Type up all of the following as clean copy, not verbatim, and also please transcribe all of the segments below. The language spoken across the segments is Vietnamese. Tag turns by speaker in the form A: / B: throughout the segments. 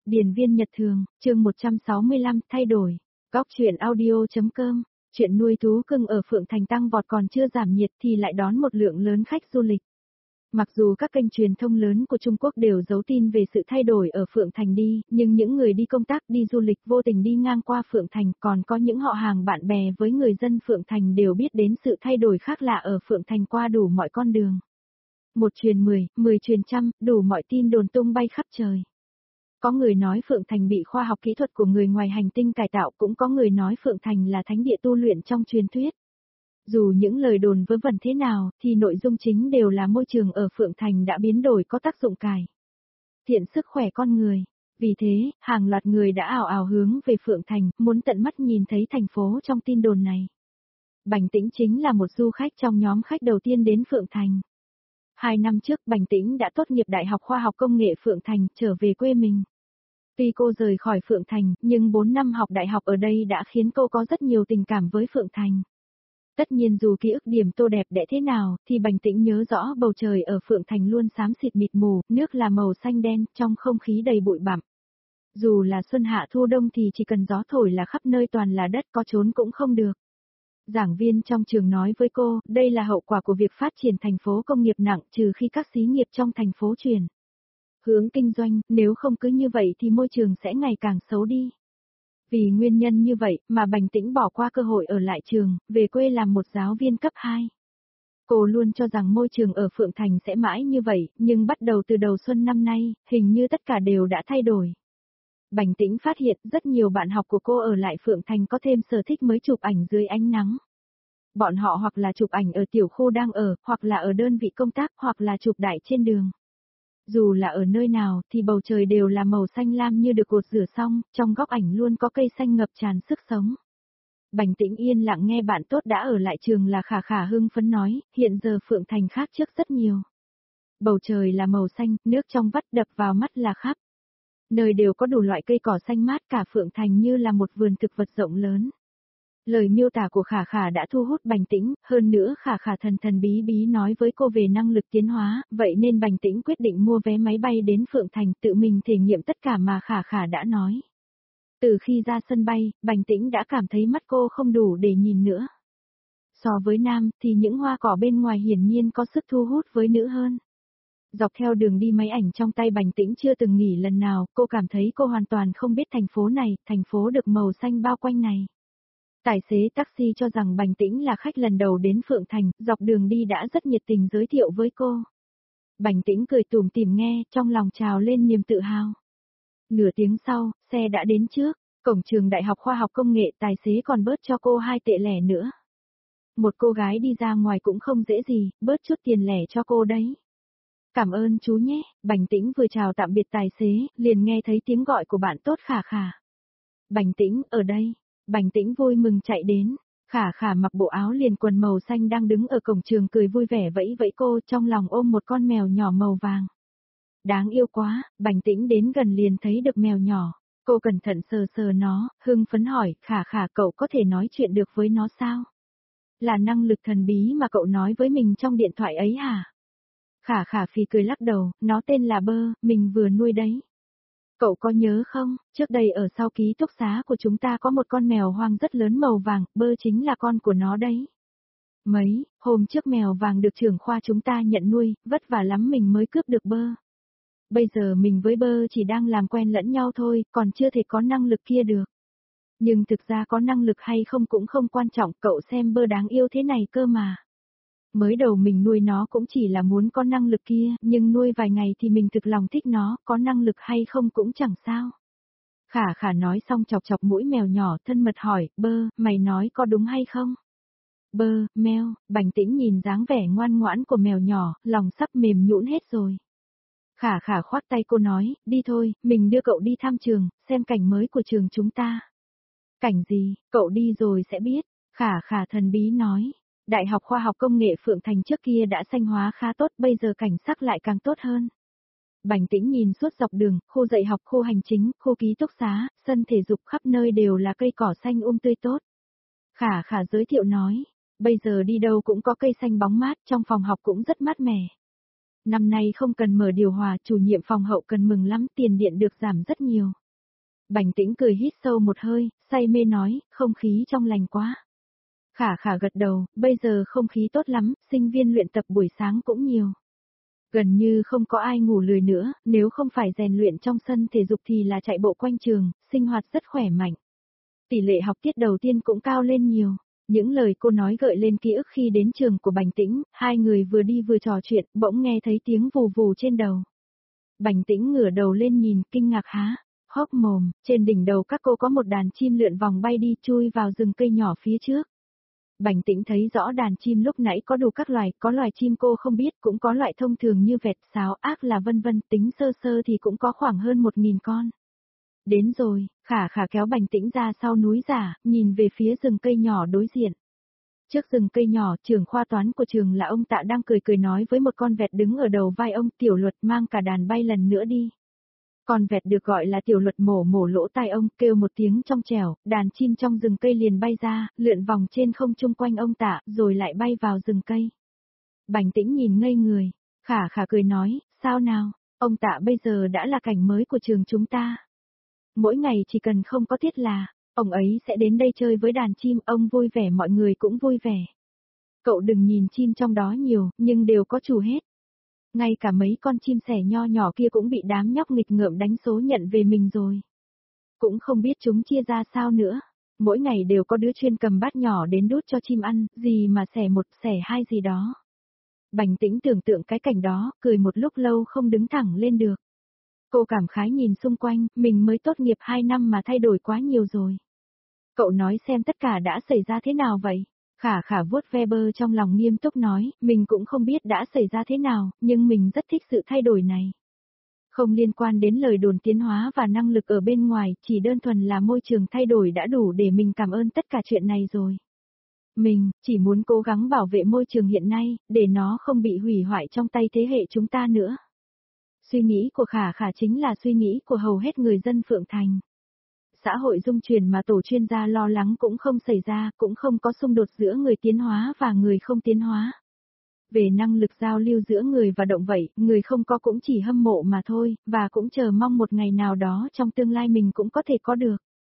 A: Điền viên Nhật Thường, chương 165, thay đổi. Góc truyện audio.com, chuyện nuôi thú cưng ở Phượng Thành tăng vọt còn chưa giảm nhiệt thì lại đón một lượng lớn khách du lịch. Mặc dù các kênh truyền thông lớn của Trung Quốc đều giấu tin về sự thay đổi ở Phượng Thành đi, nhưng những người đi công tác đi du lịch vô tình đi ngang qua Phượng Thành, còn có những họ hàng bạn bè với người dân Phượng Thành đều biết đến sự thay đổi khác lạ ở Phượng Thành qua đủ mọi con đường. Một truyền 10, 10 truyền trăm, đủ mọi tin đồn tung bay khắp trời. Có người nói Phượng Thành bị khoa học kỹ thuật của người ngoài hành tinh cải tạo, cũng có người nói Phượng Thành là thánh địa tu luyện trong truyền thuyết. Dù những lời đồn vớ vẩn thế nào, thì nội dung chính đều là môi trường ở Phượng Thành đã biến đổi có tác dụng cải thiện sức khỏe con người. Vì thế, hàng loạt người đã ào ào hướng về Phượng Thành, muốn tận mắt nhìn thấy thành phố trong tin đồn này. Bành Tĩnh chính là một du khách trong nhóm khách đầu tiên đến Phượng Thành. 2 năm trước Bành Tĩnh đã tốt nghiệp Đại học Khoa học Công nghệ Phượng Thành, trở về quê mình. Tuy cô rời khỏi Phượng Thành, nhưng 4 năm học đại học ở đây đã khiến cô có rất nhiều tình cảm với Phượng Thành. Tất nhiên dù ký ức điểm tô đẹp đẽ thế nào, thì Bành Tĩnh nhớ rõ bầu trời ở Phượng Thành luôn xám xịt mịt mù, nước là màu xanh đen, trong không khí đầy bụi bặm. Dù là xuân hạ thu đông thì chỉ cần gió thổi là khắp nơi toàn là đất, có trốn cũng không được. Giảng viên trong trường nói với cô, đây là hậu quả của việc phát triển thành phố công nghiệp nặng, trừ khi các xí nghiệp trong thành phố chuyển hướng kinh doanh, nếu không cứ như vậy thì môi trường sẽ ngày càng xấu đi. Vì nguyên nhân như vậy mà Bành Tĩnh bỏ qua cơ hội ở lại trường, về quê làm một giáo viên cấp 2. Cô luôn cho rằng môi trường ở Phượng Thành sẽ mãi như vậy, nhưng bắt đầu từ đầu xuân năm nay, hình như tất cả đều đã thay đổi. Bành Tĩnh phát hiện rất nhiều bạn học của cô ở lại Phượng Thành có thêm sở thích mới, chụp ảnh dưới ánh nắng. Bọn họ hoặc là chụp ảnh ở tiểu khu đang ở, hoặc là ở đơn vị công tác, hoặc là chụp đại trên đường. Dù là ở nơi nào thì bầu trời đều là màu xanh lam như được gột rửa xong, trong góc ảnh luôn có cây xanh ngập tràn sức sống. Bành Tĩnh yên lặng nghe bạn tốt đã ở lại trường là Khả Khả hưng phấn nói, hiện giờ Phượng Thành khác trước rất nhiều. Bầu trời là màu xanh, nước trong vắt đập vào mắt là khắp. Nơi đều có đủ loại cây cỏ xanh mát, cả Phượng Thành như là một vườn thực vật rộng lớn. Lời miêu tả của Khả Khả đã thu hút Bành Tĩnh, hơn nữa Khả Khả thần thần bí bí nói với cô về năng lực tiến hóa, vậy nên Bành Tĩnh quyết định mua vé máy bay đến Phượng Thành, tự mình thể nghiệm tất cả mà Khả Khả đã nói. Từ khi ra sân bay, Bành Tĩnh đã cảm thấy mắt cô không đủ để nhìn nữa. So với nam thì những hoa cỏ bên ngoài hiển nhiên có sức thu hút với nữ hơn. Dọc theo đường đi máy ảnh trong tay Bành Tĩnh chưa từng nghỉ lần nào, cô cảm thấy cô hoàn toàn không biết thành phố này, thành phố được màu xanh bao quanh này. Tài xế taxi cho rằng Bành Tĩnh là khách lần đầu đến Phượng Thành, dọc đường đi đã rất nhiệt tình giới thiệu với cô. Bành Tĩnh cười tủm tỉm nghe, trong lòng trào lên niềm tự hào. Nửa tiếng sau, xe đã đến trước, cổng trường Đại học Khoa học Công nghệ, tài xế còn bớt cho cô 2 tệ lẻ nữa. Một cô gái đi ra ngoài cũng không dễ gì, bớt chút tiền lẻ cho cô đấy. Cảm ơn chú nhé, Bành Tĩnh vừa chào tạm biệt tài xế, liền nghe thấy tiếng gọi của bạn tốt Khả Khả. Bành Tĩnh, ở đây. Bành Tĩnh vui mừng chạy đến, Khả Khả mặc bộ áo liền quần màu xanh đang đứng ở cổng trường cười vui vẻ vẫy vẫy cô, trong lòng ôm một con mèo nhỏ màu vàng. Đáng yêu quá, Bành Tĩnh đến gần liền thấy được mèo nhỏ, cô cẩn thận sờ sờ nó, hưng phấn hỏi, Khả Khả cậu có thể nói chuyện được với nó sao? Là năng lực thần bí mà cậu nói với mình trong điện thoại ấy hả? Khả Khả phì cười lắc đầu, nó tên là Bơ, mình vừa nuôi đấy. Cậu có nhớ không, trước đây ở sau ký túc xá của chúng ta có một con mèo hoang rất lớn màu vàng, Bơ chính là con của nó đấy. Mấy hôm trước mèo vàng được trưởng khoa chúng ta nhận nuôi, vất vả lắm mình mới cướp được Bơ. Bây giờ mình với Bơ chỉ đang làm quen lẫn nhau thôi, còn chưa thể có năng lực kia được. Nhưng thực ra có năng lực hay không cũng không quan trọng, cậu xem Bơ đáng yêu thế này cơ mà. Mới đầu mình nuôi nó cũng chỉ là muốn có năng lực kia, nhưng nuôi vài ngày thì mình thực lòng thích nó, có năng lực hay không cũng chẳng sao. Khả Khả nói xong chọc chọc mũi mèo nhỏ, thân mật hỏi, Bơ, mày nói có đúng hay không? Bơ, meo, Bành Tĩnh nhìn dáng vẻ ngoan ngoãn của mèo nhỏ, lòng sắp mềm nhũn hết rồi. Khả Khả khoát tay cô nói, đi thôi, mình đưa cậu đi thăm trường, xem cảnh mới của trường chúng ta. Cảnh gì, cậu đi rồi sẽ biết, Khả Khả thần bí nói. Đại học Khoa học Công nghệ Phượng Thành trước kia đã xanh hóa khá tốt, bây giờ cảnh sắc lại càng tốt hơn. Bành Tĩnh nhìn suốt dọc đường, khu dạy học, khu hành chính, khu ký túc xá, sân thể dục khắp nơi đều là cây cỏ xanh tươi tốt. Khả Khả giới thiệu nói, bây giờ đi đâu cũng có cây xanh bóng mát, trong phòng học cũng rất mát mẻ. Năm nay không cần mở điều hòa, chủ nhiệm phòng hậu cần mừng lắm, tiền điện được giảm rất nhiều. Bành Tĩnh cười hít sâu một hơi, say mê nói, không khí trong lành quá. Khả Khả gật đầu, bây giờ không khí tốt lắm, sinh viên luyện tập buổi sáng cũng nhiều. Gần như không có ai ngủ lười nữa, nếu không phải rèn luyện trong sân thể dục thì là chạy bộ quanh trường, sinh hoạt rất khỏe mạnh. Tỷ lệ học tiết đầu tiên cũng cao lên nhiều. Những lời cô nói gợi lên ký ức khi đến trường của Bành Tĩnh, hai người vừa đi vừa trò chuyện, bỗng nghe thấy tiếng vù vù trên đầu. Bành Tĩnh ngửa đầu lên nhìn, kinh ngạc há hốc mồm, trên đỉnh đầu các cô có một đàn chim lượn vòng bay đi chui vào rừng cây nhỏ phía trước. Bành Tĩnh thấy rõ đàn chim lúc nãy có đủ các loài, có loài chim cô không biết, cũng có loại thông thường như vẹt, sáo, ác là vân vân, tính sơ sơ thì cũng có khoảng hơn 1000 con. Đến rồi, Khả Khả kéo Bành Tĩnh ra sau núi giả, nhìn về phía rừng cây nhỏ đối diện. Trước rừng cây nhỏ, trưởng khoa toán của trường là ông Tạ đang cười cười nói với một con vẹt đứng ở đầu vai ông, Tiểu Luật mang cả đàn bay lần nữa đi. Con vẹt được gọi là Tiểu Luật mổ mổ lỗ tai ông, kêu một tiếng trong trẻo, đàn chim trong rừng cây liền bay ra, lượn vòng trên không trung quanh ông Tạ, rồi lại bay vào rừng cây. Bành Tĩnh nhìn ngây người, Khả Khả cười nói, sao nào, ông Tạ bây giờ đã là cảnh mới của trường chúng ta. Mỗi ngày chỉ cần không có tiết là, ông ấy sẽ đến đây chơi với đàn chim, ông vui vẻ mọi người cũng vui vẻ. Cậu đừng nhìn chim trong đó nhiều, nhưng đều có chủ hết. Ngay cả mấy con chim sẻ nho nhỏ kia cũng bị đám nhóc nghịch ngợm đánh số nhận về mình rồi. Cũng không biết chúng chia ra sao nữa. Mỗi ngày đều có đứa chuyên cầm bát nhỏ đến đút cho chim ăn, gì mà sẻ một, sẻ hai gì đó. Bành Tĩnh tưởng tượng cái cảnh đó, cười một lúc lâu không đứng thẳng lên được. Cô cảm khái nhìn xung quanh, mình mới tốt nghiệp 2 năm mà thay đổi quá nhiều rồi. Cậu nói xem tất cả đã xảy ra thế nào vậy? Khả Khả vuốt ve bơ trong lòng nghiêm túc nói, mình cũng không biết đã xảy ra thế nào, nhưng mình rất thích sự thay đổi này. Không liên quan đến lời đồn tiến hóa và năng lực ở bên ngoài, chỉ đơn thuần là môi trường thay đổi đã đủ để mình cảm ơn tất cả chuyện này rồi. Mình, chỉ muốn cố gắng bảo vệ môi trường hiện nay, để nó không bị hủy hoại trong tay thế hệ chúng ta nữa. Suy nghĩ của Khả Khả chính là suy nghĩ của hầu hết người dân Phượng Thành. Xã hội dung chuyển mà tổ chuyên gia lo lắng cũng không xảy ra, cũng không có xung đột giữa người tiến hóa và người không tiến hóa. Về năng lực giao lưu giữa người và động vậy, người không có cũng chỉ hâm mộ mà thôi, và cũng chờ mong một ngày nào đó trong tương lai mình cũng có thể có được.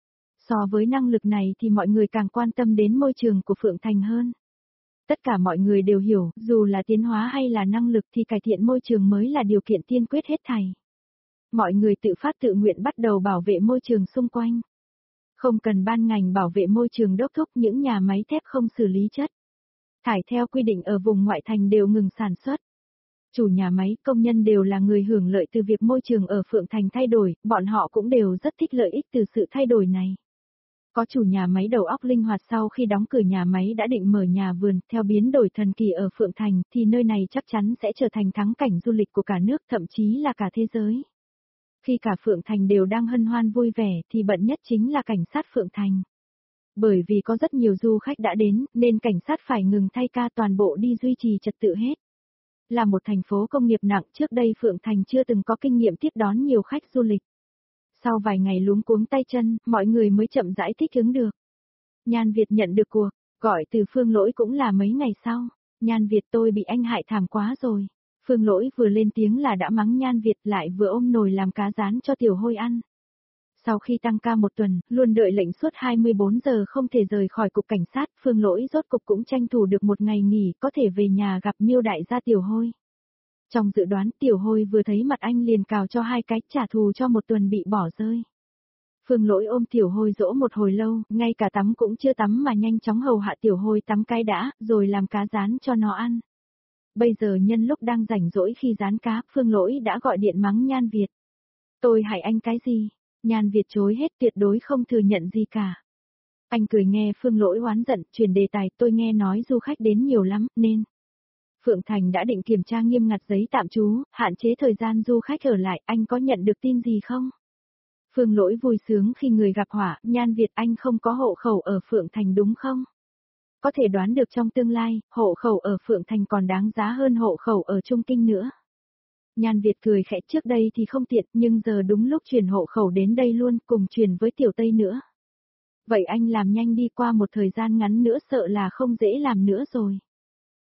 A: So với năng lực này thì mọi người càng quan tâm đến môi trường của Phượng Thành hơn. Tất cả mọi người đều hiểu, dù là tiến hóa hay là năng lực thì cải thiện môi trường mới là điều kiện tiên quyết hết thảy. Mọi người tự phát tự nguyện bắt đầu bảo vệ môi trường xung quanh. Không cần ban ngành bảo vệ môi trường đốc thúc những nhà máy thép không xử lý chất thải theo quy định ở vùng ngoại thành đều ngừng sản xuất. Chủ nhà máy, công nhân đều là người hưởng lợi từ việc môi trường ở Phượng Thành thay đổi, bọn họ cũng đều rất thích lợi ích từ sự thay đổi này. Có chủ nhà máy đầu óc linh hoạt sau khi đóng cửa nhà máy đã định mở nhà vườn, theo biến đổi thần kỳ ở Phượng Thành thì nơi này chắc chắn sẽ trở thành thắng cảnh du lịch của cả nước, thậm chí là cả thế giới. Khi cả Phượng Thành đều đang hân hoan vui vẻ thì bận nhất chính là cảnh sát Phượng Thành. Bởi vì có rất nhiều du khách đã đến, nên cảnh sát phải ngừng thay ca toàn bộ đi duy trì trật tự hết. Là một thành phố công nghiệp nặng, trước đây Phượng Thành chưa từng có kinh nghiệm tiếp đón nhiều khách du lịch. Sau vài ngày luống cuống tay chân, mọi người mới chậm rãi thích ứng được. Nhan Việt nhận được cuộc gọi từ Phương Lỗi cũng là mấy ngày sau. Nhan Việt, tôi bị anh hại thảm quá rồi. Phương Lỗi vừa lên tiếng là đã mắng Nhan Việt, lại vừa ôm nồi làm cá rán cho Tiểu Hôi ăn. Sau khi tăng ca một tuần, luôn đợi lệnh suốt 24 giờ không thể rời khỏi cục cảnh sát, Phương Lỗi rốt cục cũng tranh thủ được một ngày nghỉ, có thể về nhà gặp Miêu đại gia Tiểu Hôi. Trong dự đoán, Tiểu Hôi vừa thấy mặt anh liền cào cho 2 cái, trả thù cho một tuần bị bỏ rơi. Phương Lỗi ôm Tiểu Hôi dỗ một hồi lâu, ngay cả tắm cũng chưa tắm mà nhanh chóng hầu hạ Tiểu Hôi tắm cái đã, rồi làm cá rán cho nó ăn. Bây giờ nhân lúc đang rảnh rỗi khi rán cá, Phương Lỗi đã gọi điện mắng Nhan Việt. Tôi hại anh cái gì? Nhan Việt chối hết, tuyệt đối không thừa nhận gì cả. Anh cười nghe Phương Lỗi oán giận, chuyển đề tài, tôi nghe nói du khách đến nhiều lắm, nên Phượng Thành đã định kiểm tra nghiêm ngặt giấy tạm trú, hạn chế thời gian du khách ở lại, anh có nhận được tin gì không? Phương Lỗi vui sướng khi người gặp họa, Nhan Việt, anh không có hộ khẩu ở Phượng Thành đúng không? Có thể đoán được trong tương lai, hộ khẩu ở Phượng Thành còn đáng giá hơn hộ khẩu ở Trung Kinh nữa. Nhan Việt cười khẽ, trước đây thì không tiện, nhưng giờ đúng lúc chuyển hộ khẩu đến đây luôn, cùng chuyển với Tiểu Tây nữa. Vậy anh làm nhanh đi, qua một thời gian ngắn nữa sợ là không dễ làm nữa rồi.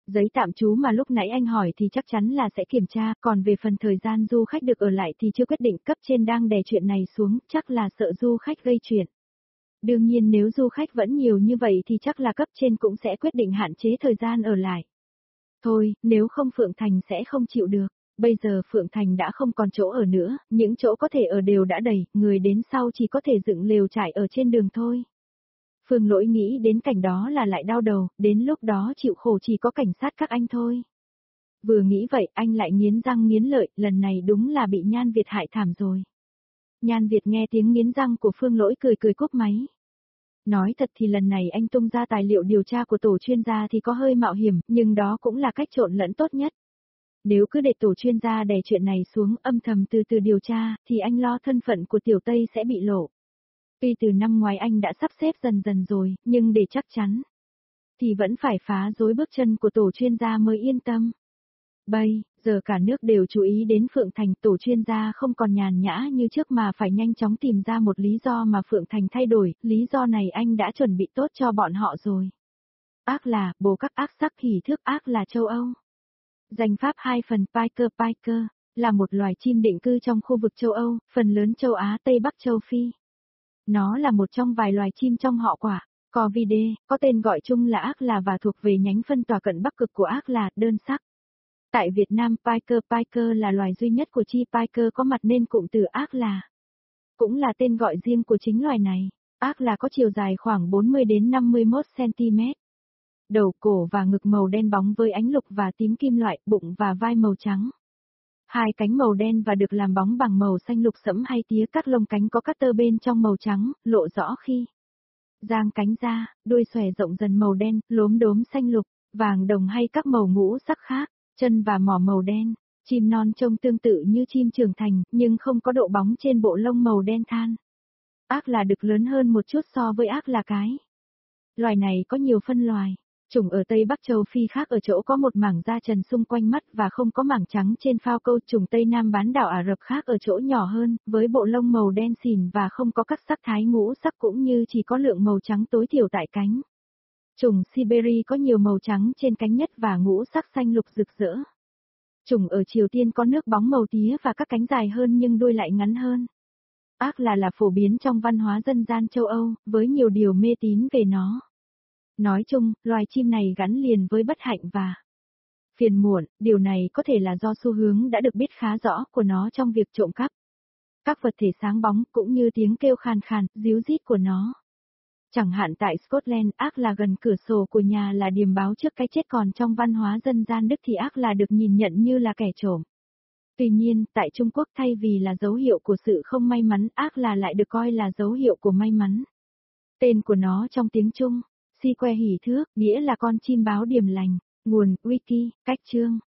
A: Giấy tạm trú mà lúc nãy anh hỏi thì chắc chắn là sẽ kiểm tra, còn về phần thời gian du khách được ở lại thì chưa quyết định, cấp trên đang đè chuyện này xuống, chắc là sợ du khách gây chuyện. Đương nhiên nếu du khách vẫn nhiều như vậy thì chắc là cấp trên cũng sẽ quyết định hạn chế thời gian ở lại. Thôi, nếu không Phượng Thành sẽ không chịu được. Bây giờ Phượng Thành đã không còn chỗ ở nữa, những chỗ có thể ở đều đã đầy, người đến sau chỉ có thể dựng lều trại ở trên đường thôi. Phương Lỗi nghĩ đến cảnh đó là lại đau đầu, đến lúc đó chịu khổ chỉ có cảnh sát các anh thôi. Vừa nghĩ vậy anh lại nghiến răng nghiến lợi, lần này đúng là bị Nhan Việt hại thảm rồi. Nhan Việt nghe tiếng nghiến răng của Phương Lỗi cười cười cúp máy. Nói thật thì lần này anh tung ra tài liệu điều tra của tổ chuyên gia thì có hơi mạo hiểm, nhưng đó cũng là cách trộn lẫn tốt nhất. Nếu cứ để tổ chuyên gia đè chuyện này xuống âm thầm từ từ điều tra, thì anh lo thân phận của Tiểu Tây sẽ bị lộ. Tuy từ năm ngoái anh đã sắp xếp dần dần rồi, nhưng để chắc chắn, thì vẫn phải phá rối bước chân của tổ chuyên gia mới yên tâm. Bây giờ cả nước đều chú ý đến Phượng Thành, tổ chuyên gia không còn nhàn nhã như trước mà phải nhanh chóng tìm ra một lý do mà Phượng Thành thay đổi, lý do này anh đã chuẩn bị tốt cho bọn họ rồi. Ác là, bồ các ác sắc hỉ thước, ác là châu Âu. Danh pháp 2 phần Piker là một loài chim định cư trong khu vực châu Âu, phần lớn châu Á, Tây Bắc châu Phi. Nó là một trong vài loài chim trong họ quả, Corvidae, có tên gọi chung là ác là và thuộc về nhánh phân tỏa cận bắc cực của ác là, đơn sắc. Tại Việt Nam Piker là loài duy nhất của chi Piker có mặt nên cụm từ ác là. Cũng là tên gọi riêng của chính loài này. Ác là có chiều dài khoảng 40 đến 51 cm. Đầu, cổ và ngực màu đen bóng với ánh lục và tím kim loại, bụng và vai màu trắng. Hai cánh màu đen và được làm bóng bằng màu xanh lục sẫm hay tía, các lông cánh có các tơ bên trong màu trắng, lộ rõ khi giang cánh ra, đuôi xòe rộng dần màu đen, lốm đốm xanh lục, vàng đồng hay các màu ngũ sắc khác, chân và mỏ màu đen. Chim non trông tương tự như chim trưởng thành, nhưng không có độ bóng trên bộ lông màu đen than. Ác là đực lớn hơn một chút so với ác là cái. Loài này có nhiều phân loài. Chủng ở Tây Bắc châu Phi khác ở chỗ có một mảng da trần xung quanh mắt và không có mảng trắng trên phao câu. Chủng Tây Nam bán đảo Ả Rập khác ở chỗ nhỏ hơn, với bộ lông màu đen xỉn và không có các sắc thái ngũ sắc cũng như chỉ có lượng màu trắng tối thiểu tại cánh. Chủng Siberia có nhiều màu trắng trên cánh nhất và ngũ sắc xanh lục rực rỡ. Chủng ở Triều Tiên có nước bóng màu tía và các cánh dài hơn nhưng đuôi lại ngắn hơn. Ác là phổ biến trong văn hóa dân gian châu Âu, với nhiều điều mê tín về nó. Nói chung, loài chim này gắn liền với bất hạnh và phiền muộn, điều này có thể là do xu hướng đã được biết khá rõ của nó trong việc trộm cắp. Các vật thể sáng bóng cũng như tiếng kêu khàn khàn, ríu rít của nó. Chẳng hạn tại Scotland, ác là gần cửa sổ của nhà là điềm báo trước cái chết, còn trong văn hóa dân gian Đức thì ác là được nhìn nhận như là kẻ trộm. Tuy nhiên, tại Trung Quốc thay vì là dấu hiệu của sự không may mắn, ác là lại được coi là dấu hiệu của may mắn. Tên của nó trong tiếng Trung, Si que hỉ thước, nghĩa là con chim báo điềm lành. Nguồn, Wiki, cách chương.